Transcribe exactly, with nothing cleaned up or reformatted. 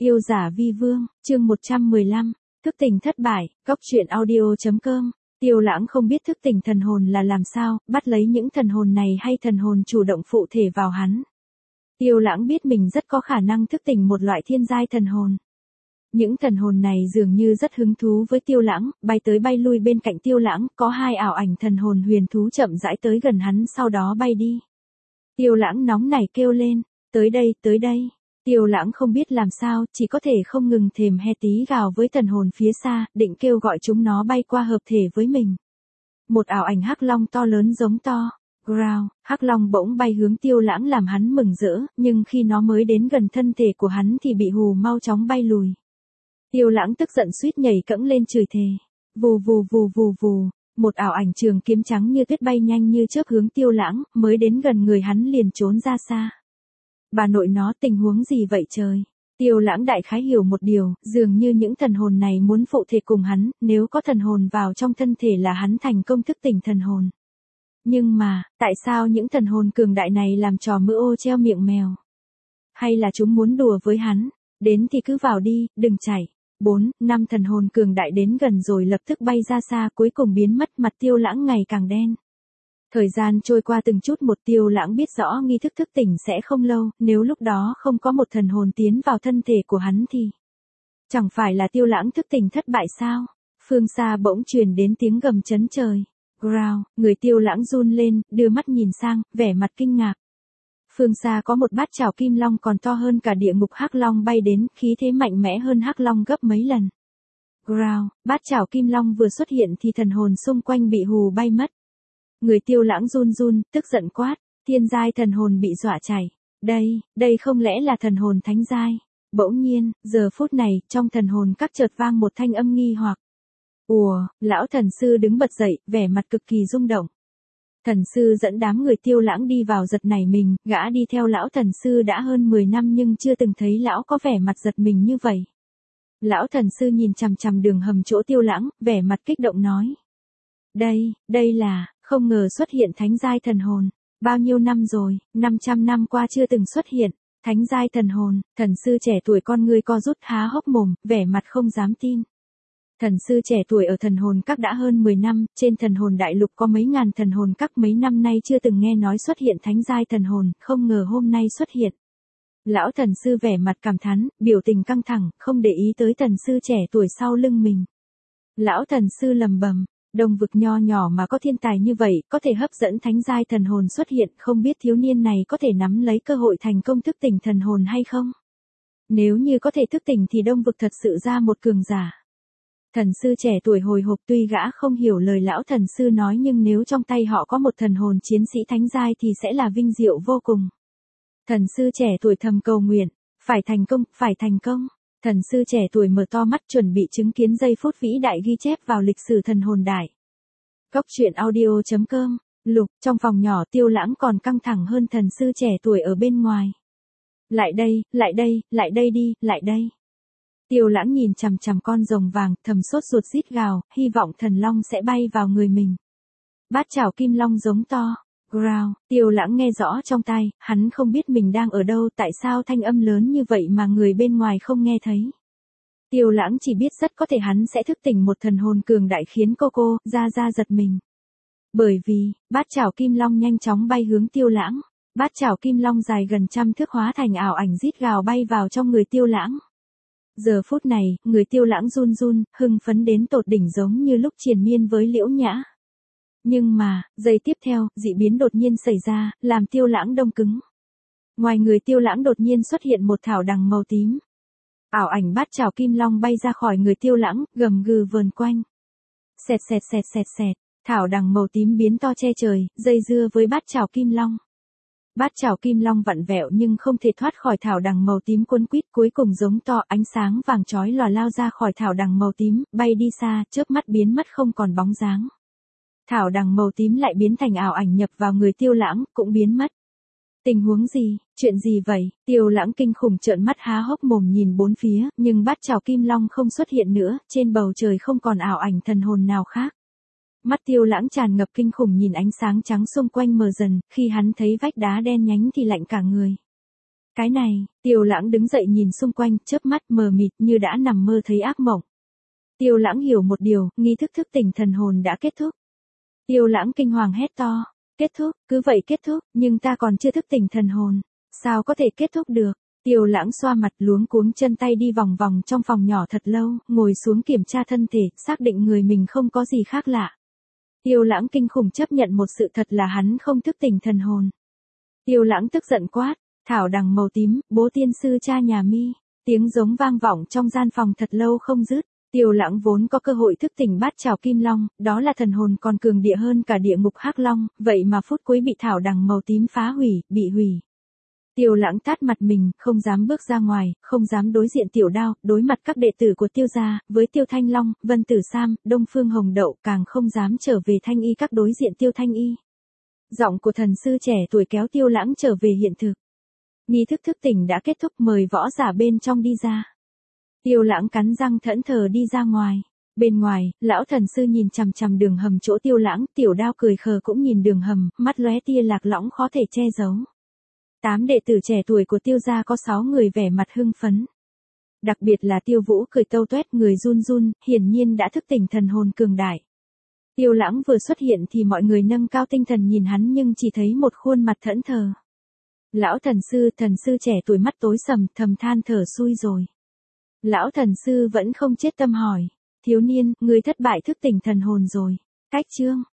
Yêu giả vi vương, chương một trăm mười lăm, thức tỉnh thất bại, góc truyện audio.com. Tiêu Lãng không biết thức tỉnh thần hồn là làm sao, bắt lấy những thần hồn này hay thần hồn chủ động phụ thể vào hắn. Tiêu Lãng biết mình rất có khả năng thức tỉnh một loại thiên giai thần hồn. Những thần hồn này dường như rất hứng thú với Tiêu Lãng, bay tới bay lui bên cạnh Tiêu Lãng, có hai ảo ảnh thần hồn huyền thú chậm rãi tới gần hắn sau đó bay đi. Tiêu Lãng nóng nảy kêu lên, tới đây, tới đây. Tiêu Lãng không biết làm sao, chỉ có thể không ngừng thèm he tí gào với thần hồn phía xa, định kêu gọi chúng nó bay qua hợp thể với mình. Một ảo ảnh hắc long to lớn giống to. Growl, hắc long bỗng bay hướng Tiêu Lãng làm hắn mừng rỡ, nhưng khi nó mới đến gần thân thể của hắn thì bị hù mau chóng bay lùi. Tiêu Lãng tức giận suýt nhảy cẫng lên chửi thề. Vù vù vù vù vù, một ảo ảnh trường kiếm trắng như tuyết bay nhanh như chớp hướng Tiêu Lãng, mới đến gần người hắn liền trốn ra xa. Bà nội nó, tình huống gì vậy trời? Tiêu Lãng đại khái hiểu một điều, dường như những thần hồn này muốn phụ thể cùng hắn, nếu có thần hồn vào trong thân thể là hắn thành công thức tỉnh thần hồn. Nhưng mà, tại sao những thần hồn cường đại này làm trò mưa ô treo miệng mèo? Hay là chúng muốn đùa với hắn? Đến thì cứ vào đi, đừng chạy. Bốn, năm thần hồn cường đại đến gần rồi lập tức bay ra xa, cuối cùng biến mất, mặt Tiêu Lãng ngày càng đen. Thời gian trôi qua từng chút một, Tiêu Lãng biết rõ nghi thức thức tỉnh sẽ không lâu, nếu lúc đó không có một thần hồn tiến vào thân thể của hắn thì... Chẳng phải là Tiêu Lãng thức tỉnh thất bại sao? Phương xa bỗng truyền đến tiếng gầm chấn trời. Growl, người Tiêu Lãng run lên, đưa mắt nhìn sang, vẻ mặt kinh ngạc. Phương xa có một bát chảo kim long còn to hơn cả địa ngục hắc long bay đến, khí thế mạnh mẽ hơn hắc long gấp mấy lần. Growl, bát chảo kim long vừa xuất hiện thì thần hồn xung quanh bị hù bay mất. Người Tiêu Lãng run run, tức giận quát, thiên giai thần hồn bị dọa chảy. Đây, đây không lẽ là thần hồn thánh giai? Bỗng nhiên, giờ phút này, trong thần hồn các chợt vang một thanh âm nghi hoặc. Ùa, lão thần sư đứng bật dậy, vẻ mặt cực kỳ rung động. Thần sư dẫn đám người Tiêu Lãng đi vào giật nảy mình, gã đi theo lão thần sư đã hơn mười năm nhưng chưa từng thấy lão có vẻ mặt giật mình như vậy. Lão thần sư nhìn chằm chằm đường hầm chỗ Tiêu Lãng, vẻ mặt kích động nói. Đây, đây là, không ngờ xuất hiện thánh giai thần hồn. Bao nhiêu năm rồi, năm trăm năm qua chưa từng xuất hiện. Thánh giai thần hồn, thần sư trẻ tuổi con ngươi co rút há hốc mồm, vẻ mặt không dám tin. Thần sư trẻ tuổi ở thần hồn các đã hơn mười năm, trên thần hồn đại lục có mấy ngàn thần hồn các, mấy năm nay chưa từng nghe nói xuất hiện thánh giai thần hồn, không ngờ hôm nay xuất hiện. Lão thần sư vẻ mặt cảm thán, biểu tình căng thẳng, không để ý tới thần sư trẻ tuổi sau lưng mình. Lão thần sư lầm bầm, đông vực nho nhỏ mà có thiên tài như vậy, có thể hấp dẫn thánh giai thần hồn xuất hiện, không biết thiếu niên này có thể nắm lấy cơ hội thành công thức tỉnh thần hồn hay không? Nếu như có thể thức tỉnh thì đông vực thật sự ra một cường giả. Thần sư trẻ tuổi hồi hộp, tuy gã không hiểu lời lão thần sư nói nhưng nếu trong tay họ có một thần hồn chiến sĩ thánh giai thì sẽ là vinh diệu vô cùng. Thần sư trẻ tuổi thầm cầu nguyện, phải thành công, phải thành công. Thần sư trẻ tuổi mở to mắt chuẩn bị chứng kiến giây phút vĩ đại ghi chép vào lịch sử thần hồn đại. Góc truyện audio.com, Lục, trong phòng nhỏ Tiêu Lãng còn căng thẳng hơn thần sư trẻ tuổi ở bên ngoài. Lại đây, lại đây, lại đây đi, lại đây. Tiêu Lãng nhìn chằm chằm con rồng vàng, thầm sốt ruột rít gào, hy vọng thần long sẽ bay vào người mình. Bát chảo kim long giống to. Growl, Tiêu Lãng nghe rõ trong tai, hắn không biết mình đang ở đâu, tại sao thanh âm lớn như vậy mà người bên ngoài không nghe thấy. Tiêu Lãng chỉ biết rất có thể hắn sẽ thức tỉnh một thần hồn cường đại khiến cô cô, ra ra giật mình. Bởi vì, bát chảo kim long nhanh chóng bay hướng Tiêu Lãng. Bát chảo kim long dài gần trăm thước hóa thành ảo ảnh rít gào bay vào trong người Tiêu Lãng. Giờ phút này, người Tiêu Lãng run run, hưng phấn đến tột đỉnh giống như lúc triền miên với Liễu Nhã. Nhưng mà, giây tiếp theo, dị biến đột nhiên xảy ra, làm Tiêu Lãng đông cứng. Ngoài người Tiêu Lãng đột nhiên xuất hiện một thảo đằng màu tím. Ảo ảnh bát chảo kim long bay ra khỏi người Tiêu Lãng, gầm gừ vờn quanh. Xẹt xẹt xẹt xẹt xẹt, thảo đằng màu tím biến to che trời, dây dưa với bát chảo kim long. Bát chảo kim long vặn vẹo nhưng không thể thoát khỏi thảo đằng màu tím cuốn quýt, cuối cùng giống to, ánh sáng vàng chói lòa lao ra khỏi thảo đằng màu tím, bay đi xa, chớp mắt biến mất không còn bóng dáng. Thảo đằng màu tím lại biến thành ảo ảnh nhập vào người Tiêu Lãng, cũng biến mất. Tình huống gì, chuyện gì vậy? Tiêu Lãng kinh khủng trợn mắt há hốc mồm nhìn bốn phía, nhưng bát chảo kim long không xuất hiện nữa, trên bầu trời không còn ảo ảnh thần hồn nào khác. Mắt Tiêu Lãng tràn ngập kinh khủng nhìn ánh sáng trắng xung quanh mờ dần, khi hắn thấy vách đá đen nhánh thì lạnh cả người. Cái này, Tiêu Lãng đứng dậy nhìn xung quanh, chớp mắt mờ mịt như đã nằm mơ thấy ác mộng. Tiêu Lãng hiểu một điều, nghi thức thức tỉnh thần hồn đã kết thúc. Tiêu Lãng kinh hoàng hét to, kết thúc, cứ vậy kết thúc, nhưng ta còn chưa thức tỉnh thần hồn, sao có thể kết thúc được? Tiêu Lãng xoa mặt luống cuống chân tay đi vòng vòng trong phòng nhỏ thật lâu, ngồi xuống kiểm tra thân thể, xác định người mình không có gì khác lạ. Tiêu Lãng kinh khủng chấp nhận một sự thật là hắn không thức tỉnh thần hồn. Tiêu Lãng tức giận quát, thảo đằng màu tím, bố tiên sư cha nhà mi. Tiếng giống vang vọng trong gian phòng thật lâu không dứt. Tiêu Lãng vốn có cơ hội thức tỉnh bát trảo kim long, đó là thần hồn còn cường địa hơn cả địa ngục hắc long, vậy mà phút cuối bị thảo đằng màu tím phá hủy, bị hủy. Tiêu Lãng tát mặt mình, không dám bước ra ngoài, không dám đối diện Tiểu Đao, đối mặt các đệ tử của Tiêu gia, với Tiêu Thanh Long, Vân Tử Sam, Đông Phương Hồng Đậu, càng không dám trở về Thanh Y các đối diện Tiêu Thanh Y. Giọng của thần sư trẻ tuổi kéo Tiêu Lãng trở về hiện thực. Nghi thức thức tỉnh đã kết thúc, mời võ giả bên trong đi ra. Tiêu Lãng cắn răng thẫn thờ đi ra ngoài. Bên ngoài, lão thần sư nhìn chằm chằm đường hầm chỗ Tiêu Lãng, Tiểu Đao cười khờ cũng nhìn đường hầm, mắt lóe tia lạc lõng khó thể che giấu. Tám đệ tử trẻ tuổi của Tiêu gia có sáu người vẻ mặt hưng phấn. Đặc biệt là Tiêu Vũ cười tâu tuét, người run run, hiển nhiên đã thức tỉnh thần hồn cường đại. Tiêu Lãng vừa xuất hiện thì mọi người nâng cao tinh thần nhìn hắn nhưng chỉ thấy một khuôn mặt thẫn thờ. Lão thần sư, thần sư trẻ tuổi mắt tối sầm, thầm than thở xui rồi. Lão thần sư vẫn không chết tâm hỏi, thiếu niên, người thất bại thức tỉnh thần hồn rồi. Cách chương